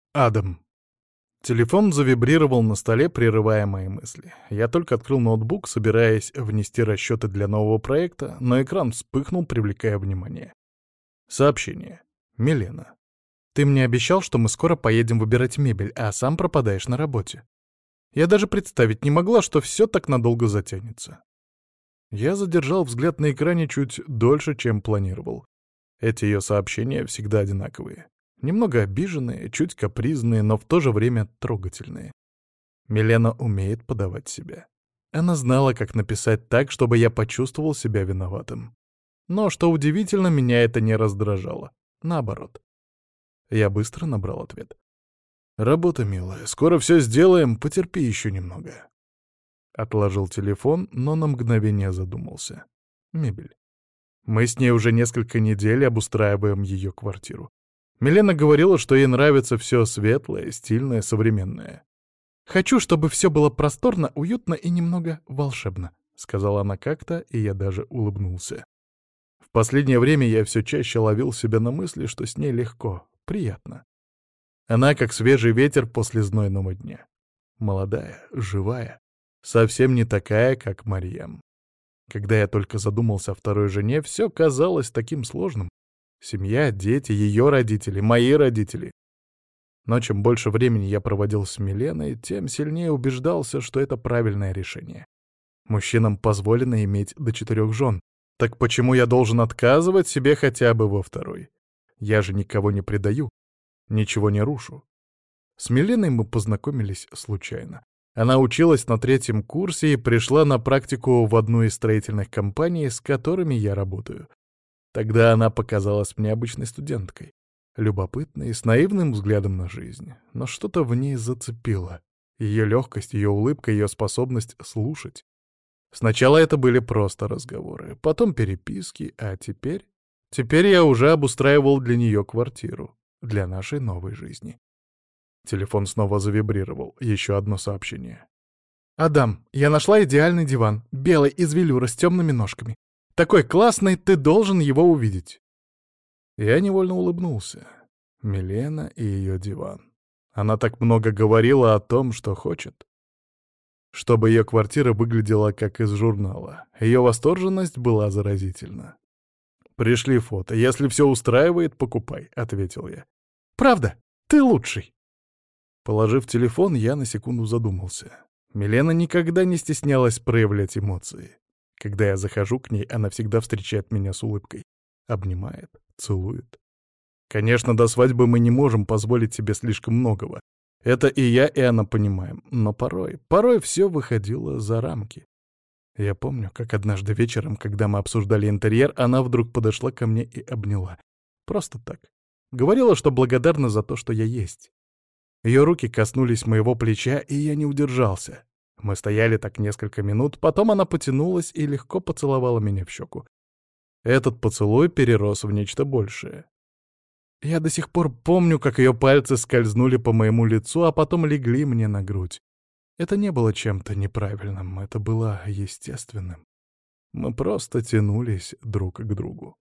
Адам. Телефон завибрировал на столе, прерывая мои мысли. Я только открыл ноутбук, собираясь внести расчеты для нового проекта, но экран вспыхнул, привлекая внимание. Сообщение. Милена. Ты мне обещал, что мы скоро поедем выбирать мебель, а сам пропадаешь на работе. Я даже представить не могла, что все так надолго затянется. Я задержал взгляд на экране чуть дольше, чем планировал. Эти ее сообщения всегда одинаковые. Немного обиженные, чуть капризные, но в то же время трогательные. Милена умеет подавать себя. Она знала, как написать так, чтобы я почувствовал себя виноватым. Но, что удивительно, меня это не раздражало. Наоборот. Я быстро набрал ответ. «Работа, милая, скоро все сделаем, потерпи еще немного». Отложил телефон, но на мгновение задумался. Мебель. Мы с ней уже несколько недель обустраиваем ее квартиру. Милена говорила, что ей нравится все светлое, стильное, современное. «Хочу, чтобы все было просторно, уютно и немного волшебно», — сказала она как-то, и я даже улыбнулся. В последнее время я все чаще ловил себя на мысли, что с ней легко, приятно. Она как свежий ветер после знойного дня. Молодая, живая, совсем не такая, как Марьям. Когда я только задумался о второй жене, все казалось таким сложным. Семья, дети, ее родители, мои родители. Но чем больше времени я проводил с Миленой, тем сильнее убеждался, что это правильное решение. Мужчинам позволено иметь до 4 жен. Так почему я должен отказывать себе хотя бы во второй? Я же никого не предаю, ничего не рушу. С Миленой мы познакомились случайно. Она училась на 3-м курсе и пришла на практику в одну из строительных компаний, с которыми я работаю. Тогда она показалась мне обычной студенткой, любопытной, с наивным взглядом на жизнь. Но что-то в ней зацепило. Ее легкость, ее улыбка, ее способность слушать. Сначала это были просто разговоры, потом переписки, а теперь... Теперь я уже обустраивал для нее квартиру, для нашей новой жизни. Телефон снова завибрировал. Еще одно сообщение. «Адам, я нашла идеальный диван, белый из велюра с темными ножками. Такой классный, ты должен его увидеть». Я невольно улыбнулся. Милена и ее диван. Она так много говорила о том, что хочет. Чтобы ее квартира выглядела как из журнала. Ее восторженность была заразительна. «Пришли фото. Если все устраивает, покупай», — ответил я. «Правда? Ты лучший». Положив телефон, я на секунду задумался. Милена никогда не стеснялась проявлять эмоции. Когда я захожу к ней, она всегда встречает меня с улыбкой. Обнимает, целует. Конечно, до свадьбы мы не можем позволить себе слишком многого. Это и я, и она понимаем. Но порой все выходило за рамки. Я помню, как однажды вечером, когда мы обсуждали интерьер, она вдруг подошла ко мне и обняла. Просто так. Говорила, что благодарна за то, что я есть. Ее руки коснулись моего плеча, и я не удержался. Мы стояли так несколько минут, потом она потянулась и легко поцеловала меня в щеку. Этот поцелуй перерос в нечто большее. Я до сих пор помню, как ее пальцы скользнули по моему лицу, а потом легли мне на грудь. Это не было чем-то неправильным, это было естественным. Мы просто тянулись друг к другу.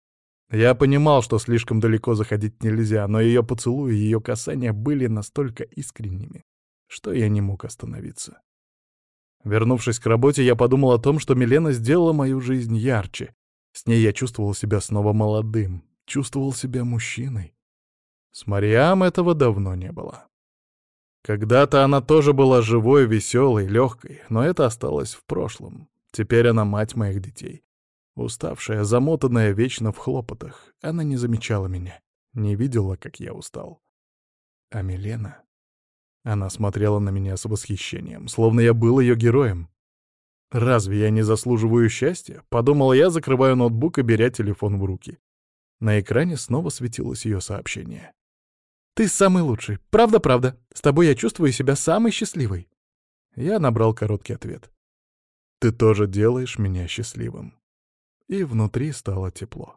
Я понимал, что слишком далеко заходить нельзя, но ее поцелуи и ее касания были настолько искренними, что я не мог остановиться. Вернувшись к работе, я подумал о том, что Милена сделала мою жизнь ярче. С ней я чувствовал себя снова молодым, чувствовал себя мужчиной. С Мариам этого давно не было. Когда-то она тоже была живой, веселой, легкой, но это осталось в прошлом. Теперь она мать моих детей. Уставшая, замотанная вечно в хлопотах, она не замечала меня, не видела, как я устал. А Милена... Она смотрела на меня с восхищением, словно я был ее героем. «Разве я не заслуживаю счастья?» — подумал я, закрывая ноутбук и беря телефон в руки. На экране снова светилось ее сообщение. «Ты самый лучший. Правда-правда. С тобой я чувствую себя самой счастливой». Я набрал короткий ответ. «Ты тоже делаешь меня счастливым». И внутри стало тепло.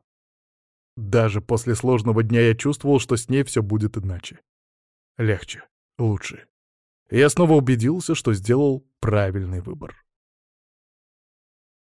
Даже после сложного дня я чувствовал, что с ней все будет иначе. Легче, лучше. И я снова убедился, что сделал правильный выбор.